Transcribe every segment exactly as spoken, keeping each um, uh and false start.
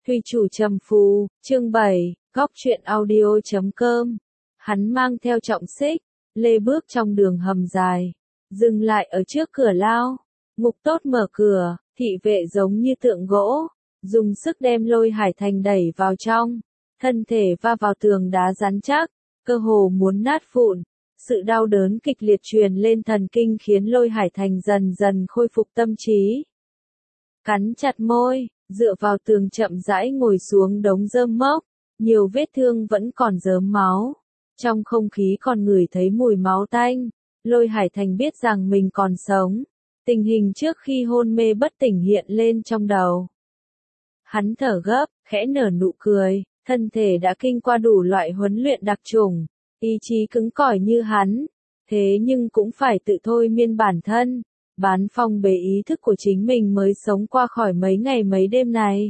Thủy chủ trầm phù, chương bảy, góc truyện audio chấm com. Hắn mang theo trọng xích, lê bước trong đường hầm dài, dừng lại ở trước cửa lao. Ngục tốt mở cửa, thị vệ giống như tượng gỗ, dùng sức đem Lôi Hải Thành đẩy vào trong, thân thể va vào tường đá rắn chắc, cơ hồ muốn nát vụn. Sự đau đớn kịch liệt truyền lên thần kinh khiến Lôi Hải Thành dần dần khôi phục tâm trí. Cắn chặt môi, dựa vào tường chậm rãi ngồi xuống đống rơm mốc, nhiều vết thương vẫn còn rớm máu. Trong không khí còn ngửi thấy mùi máu tanh, Lôi Hải Thành biết rằng mình còn sống. Tình hình trước khi hôn mê bất tỉnh hiện lên trong đầu. Hắn thở gấp, khẽ nở nụ cười, thân thể đã kinh qua đủ loại huấn luyện đặc chủng, ý chí cứng cỏi như hắn, thế nhưng cũng phải tự thôi miên bản thân, bán phong bế ý thức của chính mình mới sống qua khỏi mấy ngày mấy đêm này.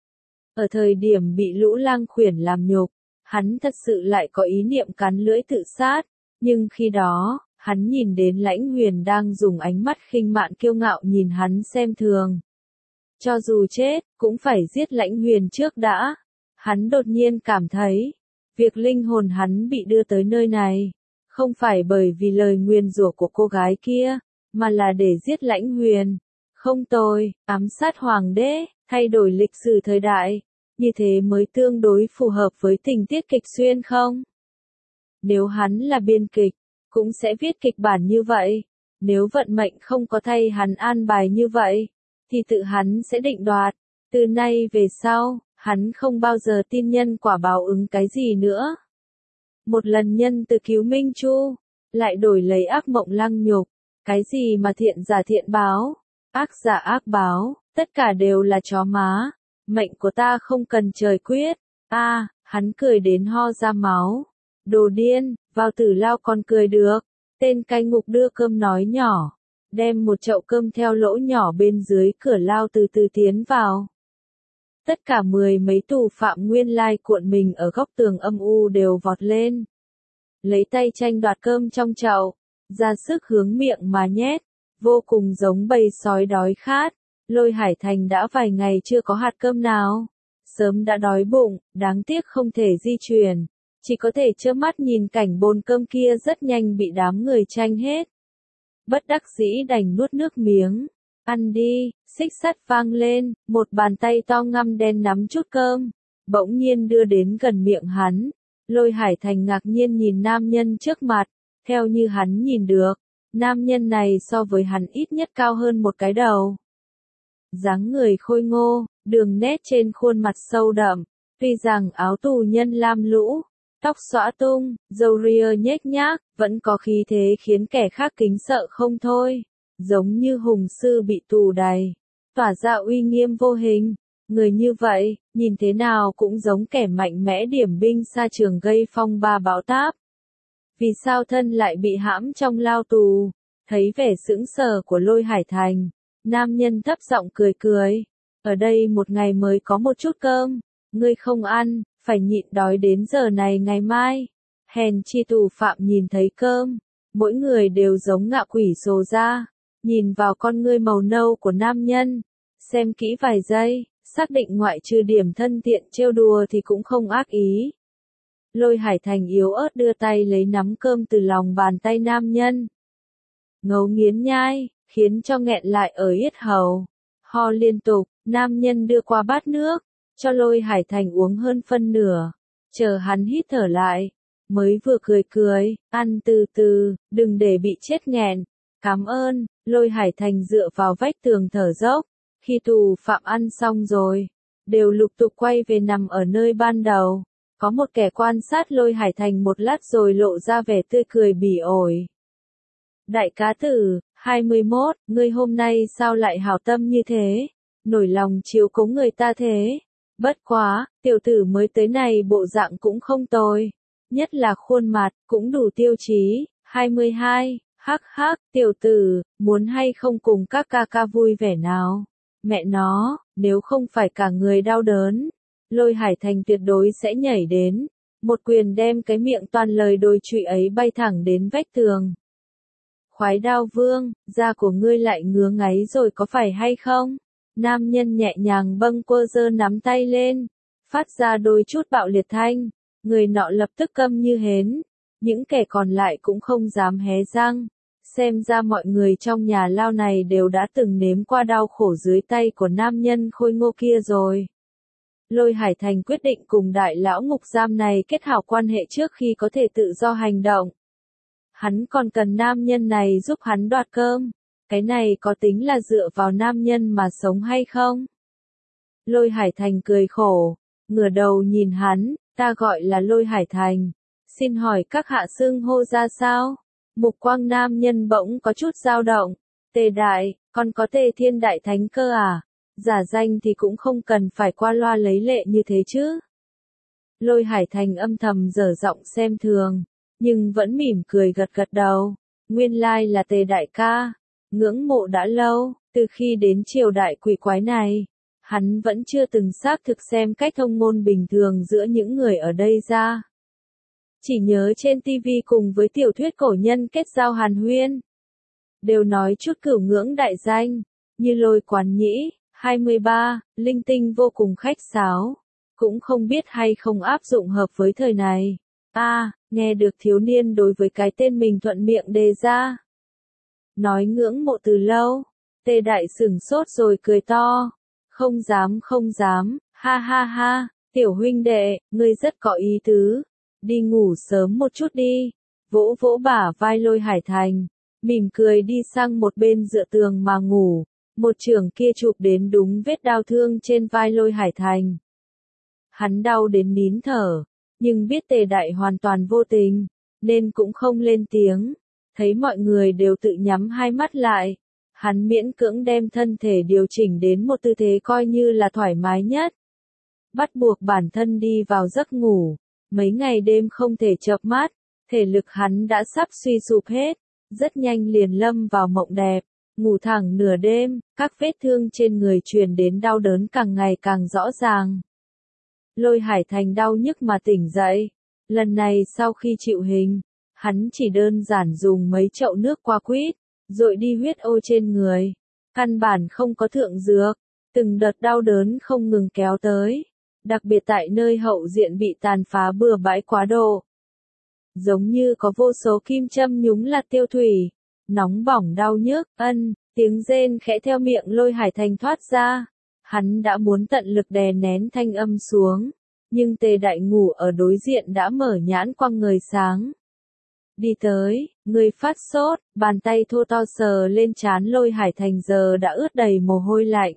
Ở thời điểm bị Lũ Lang Khuyển làm nhục, hắn thật sự lại có ý niệm cắn lưỡi tự sát, nhưng khi đó, hắn nhìn đến Lãnh Huyền đang dùng ánh mắt khinh mạn kiêu ngạo nhìn hắn xem thường. Cho dù chết, cũng phải giết Lãnh Huyền trước đã. Hắn đột nhiên cảm thấy, việc linh hồn hắn bị đưa tới nơi này, không phải bởi vì lời nguyền rủa của cô gái kia, mà là để giết Lãnh Huyền. Không tồi, ám sát hoàng đế, thay đổi lịch sử thời đại, như thế mới tương đối phù hợp với tình tiết kịch xuyên không? Nếu hắn là biên kịch, cũng sẽ viết kịch bản như vậy. Nếu vận mệnh không có thay hắn an bài như vậy, thì tự hắn sẽ định đoạt. Từ nay về sau, hắn không bao giờ tin nhân quả báo ứng cái gì nữa. Một lần nhân từ cứu Minh Chu, lại đổi lấy ác mộng lăng nhục. Cái gì mà thiện giả thiện báo, ác giả ác báo, tất cả đều là chó má. Mệnh của ta không cần trời quyết. A, à, hắn cười đến ho ra máu. Đồ điên, vào tử lao còn cười được. Tên cai ngục đưa cơm nói nhỏ, đem một chậu cơm theo lỗ nhỏ bên dưới cửa lao từ từ tiến vào. Tất cả mười mấy tù phạm nguyên lai cuộn mình ở góc tường âm u đều vọt lên. Lấy tay tranh đoạt cơm trong chậu, ra sức hướng miệng mà nhét, vô cùng giống bầy sói đói khát. Lôi Hải Thành đã vài ngày chưa có hạt cơm nào, sớm đã đói bụng, đáng tiếc không thể di chuyển, chỉ có thể trơ mắt nhìn cảnh bồn cơm kia rất nhanh bị đám người tranh hết. Bất đắc dĩ đành nuốt nước miếng, ăn đi, xích sắt vang lên, một bàn tay to ngăm đen nắm chút cơm, bỗng nhiên đưa đến gần miệng hắn. Lôi Hải Thành ngạc nhiên nhìn nam nhân trước mặt, theo như hắn nhìn được, nam nhân này so với hắn ít nhất cao hơn một cái đầu. Dáng người khôi ngô, đường nét trên khuôn mặt sâu đậm, tuy rằng áo tù nhân lam lũ, tóc xõa tung, râu ria nhếch nhác, vẫn có khí thế khiến kẻ khác kính sợ không thôi, giống như hùng sư bị tù đày, tỏa ra uy nghiêm vô hình. Người như vậy, nhìn thế nào cũng giống kẻ mạnh mẽ điểm binh xa trường gây phong ba bão táp. Vì sao thân lại bị hãm trong lao tù? Thấy vẻ sững sờ của Lôi Hải Thành, nam nhân thấp giọng cười cười. Ở đây một ngày mới có một chút cơm, ngươi không ăn, phải nhịn đói đến giờ này ngày mai. Hèn chi tù phạm nhìn thấy cơm, mỗi người đều giống ngạ quỷ sồ ra, nhìn vào con ngươi màu nâu của nam nhân, xem kỹ vài giây, xác định ngoại trừ điểm thân thiện trêu đùa thì cũng không ác ý. Lôi Hải Thành yếu ớt đưa tay lấy nắm cơm từ lòng bàn tay nam nhân. Ngấu nghiến nhai, khiến cho nghẹn lại ở yết hầu. Ho liên tục, nam nhân đưa qua bát nước, cho Lôi Hải Thành uống hơn phân nửa. Chờ hắn hít thở lại, mới vừa cười cười, ăn từ từ, đừng để bị chết nghẹn. Cảm ơn. Lôi Hải Thành dựa vào vách tường thở dốc. Khi tù phạm ăn xong rồi, đều lục tục quay về nằm ở nơi ban đầu. Có một kẻ quan sát Lôi Hải Thành một lát rồi lộ ra vẻ tươi cười bỉ ổi. Đại cá tử, hai mươi mốt, ngươi hôm nay sao lại hảo tâm như thế? Nổi lòng chiếu cố người ta thế? Bất quá, tiểu tử mới tới này bộ dạng cũng không tồi. Nhất là khuôn mặt, cũng đủ tiêu chí. hai mươi hai, hắc hắc, tiểu tử, muốn hay không cùng các ca ca vui vẻ nào? Mẹ nó, nếu không phải cả người đau đớn, Lôi Hải Thành tuyệt đối sẽ nhảy đến, một quyền đem cái miệng toàn lời đồi trụy ấy bay thẳng đến vách tường. Khoái đao vương, da của ngươi lại ngứa ngáy rồi có phải hay không? Nam nhân nhẹ nhàng bâng quơ giơ nắm tay lên, phát ra đôi chút bạo liệt thanh, người nọ lập tức câm như hến, những kẻ còn lại cũng không dám hé răng, xem ra mọi người trong nhà lao này đều đã từng nếm qua đau khổ dưới tay của nam nhân khôi ngô kia rồi. Lôi Hải Thành quyết định cùng đại lão ngục giam này kết hảo quan hệ trước khi có thể tự do hành động. Hắn còn cần nam nhân này giúp hắn đoạt cơm, cái này có tính là dựa vào nam nhân mà sống hay không? Lôi Hải Thành cười khổ, ngửa đầu nhìn hắn, ta gọi là Lôi Hải Thành, xin hỏi các hạ xưng hô ra sao? Mục quang nam nhân bỗng có chút dao động, Tề Đại, còn có Tề Thiên Đại Thánh cơ à? Giả danh thì cũng không cần phải qua loa lấy lệ như thế chứ. Lôi Hải Thành âm thầm dở giọng xem thường, nhưng vẫn mỉm cười gật gật đầu, nguyên lai là Tề Đại ca, ngưỡng mộ đã lâu, từ khi đến triều đại quỷ quái này, hắn vẫn chưa từng xác thực xem cách thông ngôn bình thường giữa những người ở đây ra. Chỉ nhớ trên tivi cùng với tiểu thuyết cổ nhân kết giao hàn huyên. Đều nói chút cửu ngưỡng đại danh, như Lôi Quán Nhĩ, hai mươi ba, linh tinh vô cùng khách sáo. Cũng không biết hay không áp dụng hợp với thời này. A, à, nghe được thiếu niên đối với cái tên mình thuận miệng đề ra. Nói ngưỡng mộ từ lâu, Tề Đại sửng sốt rồi cười to. Không dám không dám, ha ha ha, tiểu huynh đệ, ngươi rất có ý tứ. Đi ngủ sớm một chút đi, vỗ vỗ bả vai Lôi Hải Thành, mỉm cười đi sang một bên dựa tường mà ngủ, một chưởng kia chụp đến đúng vết đau thương trên vai Lôi Hải Thành. Hắn đau đến nín thở, nhưng biết Tề Đại hoàn toàn vô tình, nên cũng không lên tiếng, thấy mọi người đều tự nhắm hai mắt lại, hắn miễn cưỡng đem thân thể điều chỉnh đến một tư thế coi như là thoải mái nhất. Bắt buộc bản thân đi vào giấc ngủ. Mấy ngày đêm không thể chợp mắt, thể lực hắn đã sắp suy sụp hết, rất nhanh liền lâm vào mộng đẹp, ngủ thẳng nửa đêm, các vết thương trên người truyền đến đau đớn càng ngày càng rõ ràng. Lôi Hải Thành đau nhức mà tỉnh dậy, lần này sau khi chịu hình, hắn chỉ đơn giản dùng mấy chậu nước qua quýt, rồi đi huyết ô trên người, căn bản không có thượng dược, từng đợt đau đớn không ngừng kéo tới. Đặc biệt tại nơi hậu diện bị tàn phá bừa bãi quá độ. Giống như có vô số kim châm nhúng lạt tiêu thủy, nóng bỏng đau nhức, ân, tiếng rên khẽ theo miệng Lôi Hải Thành thoát ra. Hắn đã muốn tận lực đè nén thanh âm xuống, nhưng Tề Đại ngủ ở đối diện đã mở nhãn quăng người sáng. Đi tới, người phát sốt, bàn tay thô to sờ lên trán Lôi Hải Thành giờ đã ướt đầy mồ hôi lạnh.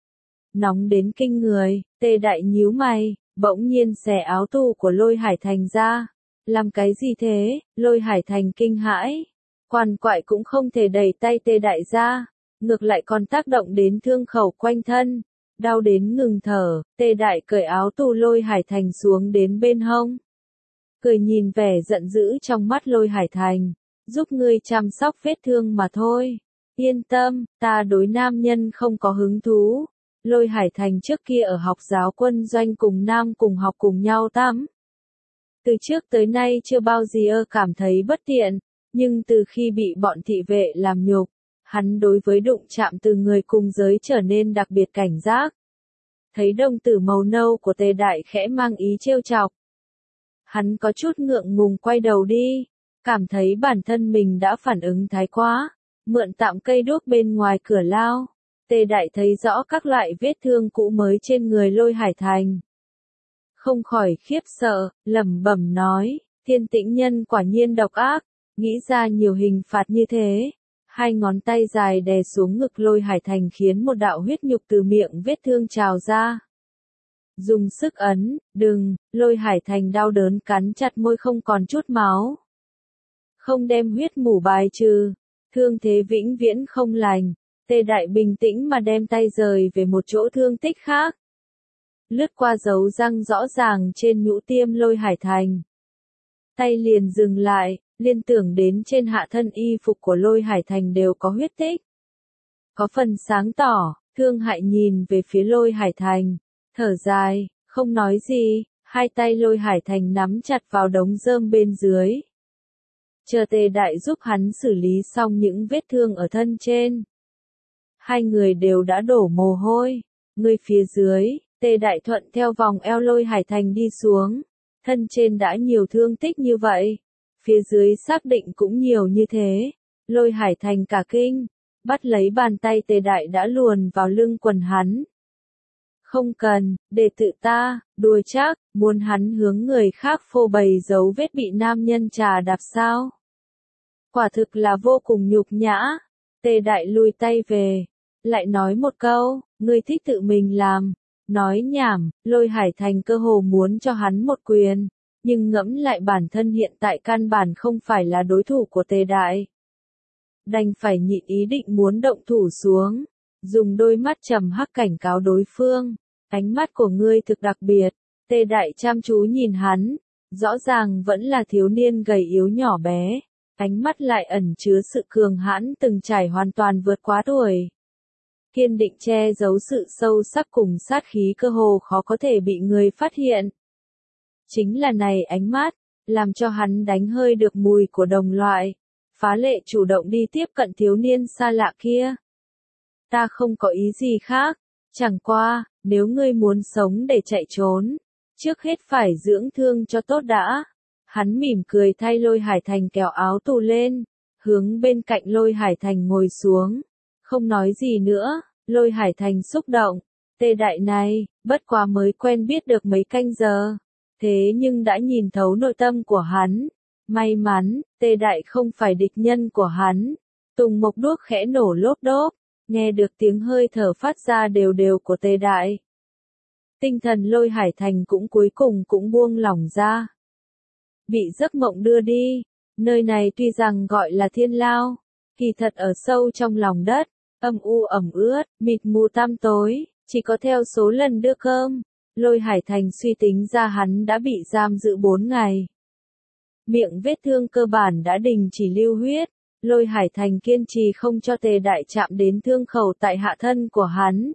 Nóng đến kinh người, Tề Đại nhíu mày, bỗng nhiên xẻ áo tù của Lôi Hải Thành ra. Làm cái gì thế? Lôi Hải Thành kinh hãi. Quằn quại cũng không thể đẩy tay Tề Đại ra, ngược lại còn tác động đến thương khẩu quanh thân. Đau đến ngừng thở, Tề Đại cởi áo tù Lôi Hải Thành xuống đến bên hông. Cười nhìn vẻ giận dữ trong mắt Lôi Hải Thành, giúp ngươi chăm sóc vết thương mà thôi. Yên tâm, ta đối nam nhân không có hứng thú. Lôi Hải Thành trước kia ở học giáo quân doanh cùng nam cùng học cùng nhau tắm. Từ trước tới nay chưa bao giờ cảm thấy bất tiện, nhưng từ khi bị bọn thị vệ làm nhục, hắn đối với đụng chạm từ người cùng giới trở nên đặc biệt cảnh giác. Thấy đồng tử màu nâu của Tề Đại khẽ mang ý trêu chọc. Hắn có chút ngượng ngùng quay đầu đi, cảm thấy bản thân mình đã phản ứng thái quá, mượn tạm cây đuốc bên ngoài cửa lao. Tề Đại thấy rõ các loại vết thương cũ mới trên người Lôi Hải Thành. Không khỏi khiếp sợ, lẩm bẩm nói, Thiên Tĩnh Nhân quả nhiên độc ác, nghĩ ra nhiều hình phạt như thế. Hai ngón tay dài đè xuống ngực Lôi Hải Thành khiến một đạo huyết nhục từ miệng vết thương trào ra. Dùng sức ấn, đừng, Lôi Hải Thành đau đớn cắn chặt môi không còn chút máu. Không đem huyết mủ bài trừ, thương thế vĩnh viễn không lành. Tề Đại bình tĩnh mà đem tay rời về một chỗ thương tích khác. Lướt qua dấu răng rõ ràng trên nhũ tiêm Lôi Hải Thành. Tay liền dừng lại, liên tưởng đến trên hạ thân y phục của Lôi Hải Thành đều có huyết tích. Có phần sáng tỏ, thương hại nhìn về phía Lôi Hải Thành, thở dài, không nói gì, hai tay Lôi Hải Thành nắm chặt vào đống rơm bên dưới. Chờ Tề Đại giúp hắn xử lý xong những vết thương ở thân trên. Hai người đều đã đổ mồ hôi. Người phía dưới, Tề Đại thuận theo vòng eo Lôi Hải Thành đi xuống. Thân trên đã nhiều thương tích như vậy. Phía dưới xác định cũng nhiều như thế. Lôi Hải Thành cả kinh. Bắt lấy bàn tay Tề Đại đã luồn vào lưng quần hắn. Không cần, để tự ta, đùa chắc, muốn hắn hướng người khác phô bày dấu vết bị nam nhân trà đạp sao. Quả thực là vô cùng nhục nhã. Tề Đại lùi tay về. Lại nói một câu, ngươi thích tự mình làm. Nói nhảm, Lôi Hải Thành cơ hồ muốn cho hắn một quyền. Nhưng ngẫm lại bản thân hiện tại căn bản không phải là đối thủ của Tề Đại. Đành phải nhịn ý định muốn động thủ xuống. Dùng đôi mắt trầm hắc cảnh cáo đối phương. Ánh mắt của ngươi thực đặc biệt. Tề Đại chăm chú nhìn hắn. Rõ ràng vẫn là thiếu niên gầy yếu nhỏ bé. Ánh mắt lại ẩn chứa sự cường hãn từng trải hoàn toàn vượt quá tuổi. Kiên định che giấu sự sâu sắc cùng sát khí cơ hồ khó có thể bị người phát hiện. Chính là này ánh mắt, làm cho hắn đánh hơi được mùi của đồng loại. Phá lệ chủ động đi tiếp cận thiếu niên xa lạ kia. Ta không có ý gì khác, chẳng qua, nếu ngươi muốn sống để chạy trốn, trước hết phải dưỡng thương cho tốt đã. Hắn mỉm cười thay Lôi Hải Thành kéo áo tù lên, hướng bên cạnh Lôi Hải Thành ngồi xuống, không nói gì nữa. Lôi Hải Thành xúc động, Tề Đại này, bất quá mới quen biết được mấy canh giờ, thế nhưng đã nhìn thấu nội tâm của hắn. May mắn, Tề Đại không phải địch nhân của hắn. Tùng mộc đuốc khẽ nổ lốp đốp, nghe được tiếng hơi thở phát ra đều đều của Tề Đại. Tinh thần Lôi Hải Thành cũng cuối cùng cũng buông lỏng ra. Bị giấc mộng đưa đi, nơi này tuy rằng gọi là thiên lao, kỳ thật ở sâu trong lòng đất, âm u ẩm ướt, mịt mù tăm tối, chỉ có theo số lần đưa cơm. Lôi Hải Thành suy tính ra hắn đã bị giam giữ bốn ngày. Miệng vết thương cơ bản đã đình chỉ lưu huyết. Lôi Hải Thành kiên trì không cho Tề Đại chạm đến thương khẩu tại hạ thân của hắn.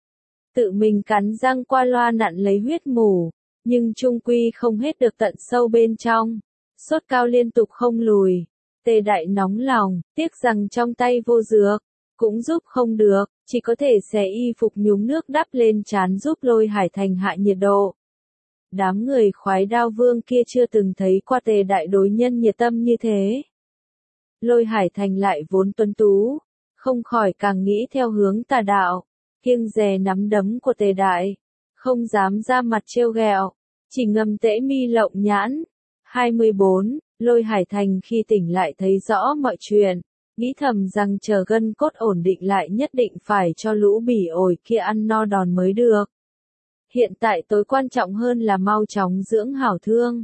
Tự mình cắn răng qua loa nặn lấy huyết mù, nhưng trung quy không hết được tận sâu bên trong. Sốt cao liên tục không lùi. Tề Đại nóng lòng, tiếc rằng trong tay vô dược, cũng giúp không được, chỉ có thể xé y phục nhúng nước đắp lên trán giúp Lôi Hải Thành hạ nhiệt độ. Đám người khoái đao vương kia chưa từng thấy qua Tề Đại đối nhân nhiệt tâm như thế. Lôi Hải Thành lại vốn tuấn tú, không khỏi càng nghĩ theo hướng tà đạo, kiêng dè nắm đấm của Tề Đại, không dám ra mặt trêu ghẹo, chỉ ngầm tễ mi lộng nhãn. hai mươi bốn, Lôi Hải Thành khi tỉnh lại thấy rõ mọi chuyện, nghĩ thầm rằng chờ gân cốt ổn định lại nhất định phải cho lũ bỉ ổi kia ăn no đòn mới được. Hiện tại tối quan trọng hơn là mau chóng dưỡng hảo thương.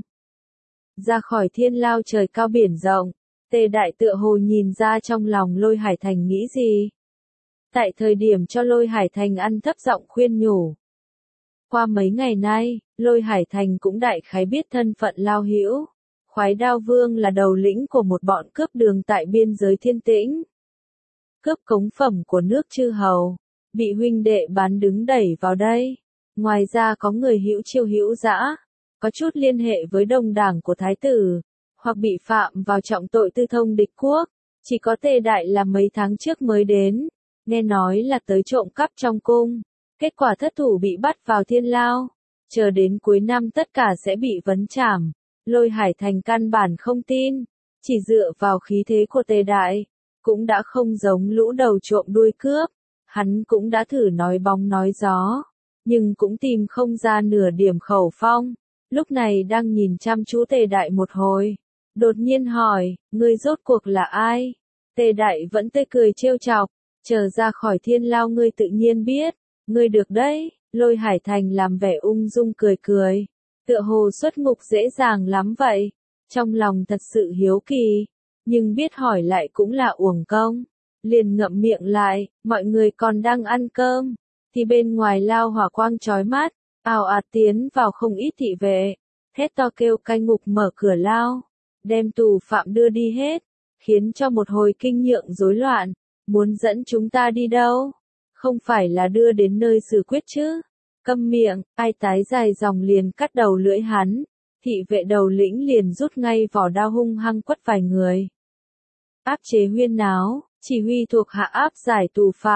Ra khỏi thiên lao trời cao biển rộng, Tề Đại tựa hồ nhìn ra trong lòng Lôi Hải Thành nghĩ gì. Tại thời điểm cho Lôi Hải Thành ăn thấp giọng khuyên nhủ. Qua mấy ngày nay, Lôi Hải Thành cũng đại khái biết thân phận Lao Hữu. Khoái Đao Vương là đầu lĩnh của một bọn cướp đường tại biên giới Thiên Tĩnh. Cướp cống phẩm của nước chư hầu, bị huynh đệ bán đứng đẩy vào đây. Ngoài ra có người hữu chiêu hữu dã, có chút liên hệ với đồng đảng của thái tử, hoặc bị phạm vào trọng tội tư thông địch quốc. Chỉ có Tề Đại là mấy tháng trước mới đến, nghe nói là tới trộm cắp trong cung. Kết quả thất thủ bị bắt vào thiên lao, chờ đến cuối năm tất cả sẽ bị vấn trảm. Lôi Hải Thành căn bản không tin, chỉ dựa vào khí thế của Tề Đại, cũng đã không giống lũ đầu trộm đuôi cướp. Hắn cũng đã thử nói bóng nói gió, nhưng cũng tìm không ra nửa điểm khẩu phong. Lúc này đang nhìn chăm chú Tề Đại một hồi, đột nhiên hỏi, ngươi rốt cuộc là ai? Tề Đại vẫn tươi cười trêu chọc, chờ ra khỏi thiên lao ngươi tự nhiên biết, ngươi được đấy. Lôi Hải Thành làm vẻ ung dung cười cười, tựa hồ xuất ngục dễ dàng lắm vậy. Trong lòng thật sự hiếu kỳ, nhưng biết hỏi lại cũng là uổng công, liền ngậm miệng lại. Mọi người còn đang ăn cơm, thì bên ngoài lao hỏa quang chói mắt, ào ạt tiến vào không ít thị vệ, hét to kêu canh ngục mở cửa lao, đem tù phạm đưa đi hết, khiến cho một hồi kinh nhượng rối loạn. Muốn dẫn chúng ta đi đâu? Không phải là đưa đến nơi xử quyết chứ? Câm miệng, ai tái dài dòng liền cắt đầu lưỡi hắn. Thị vệ đầu lĩnh liền rút ngay vỏ đao hung hăng quất vài người. Áp chế huyên náo, chỉ huy thuộc hạ áp giải tù phạm,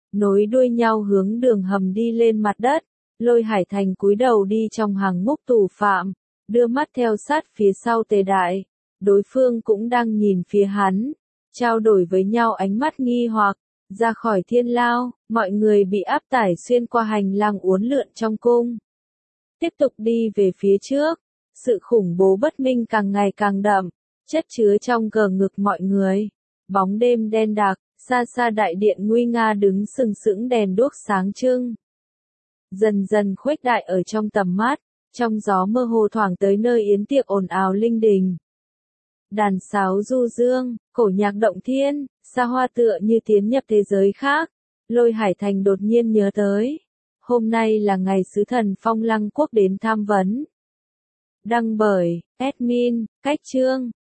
nối đuôi nhau hướng đường hầm đi lên mặt đất. Lôi Hải Thành cúi đầu đi trong hàng ngũ tù phạm, đưa mắt theo sát phía sau Tề Đại. Đối phương cũng đang nhìn phía hắn, trao đổi với nhau ánh mắt nghi hoặc. Ra khỏi thiên lao, mọi người bị áp tải xuyên qua hành lang uốn lượn trong cung. Tiếp tục đi về phía trước, sự khủng bố bất minh càng ngày càng đậm, chất chứa trong cờ ngực mọi người. Bóng đêm đen đặc, xa xa đại điện nguy nga đứng sừng sững đèn đuốc sáng trưng. Dần dần khuếch đại ở trong tầm mắt, trong gió mơ hồ thoảng tới nơi yến tiệc ồn ào linh đình. Đàn sáo du dương, cổ nhạc động thiên, xa hoa tựa như tiến nhập thế giới khác. Lôi Hải Thành đột nhiên nhớ tới. Hôm nay là ngày sứ thần Phong Lăng Quốc đến tham vấn. Đăng bởi, admin, Cách Chương.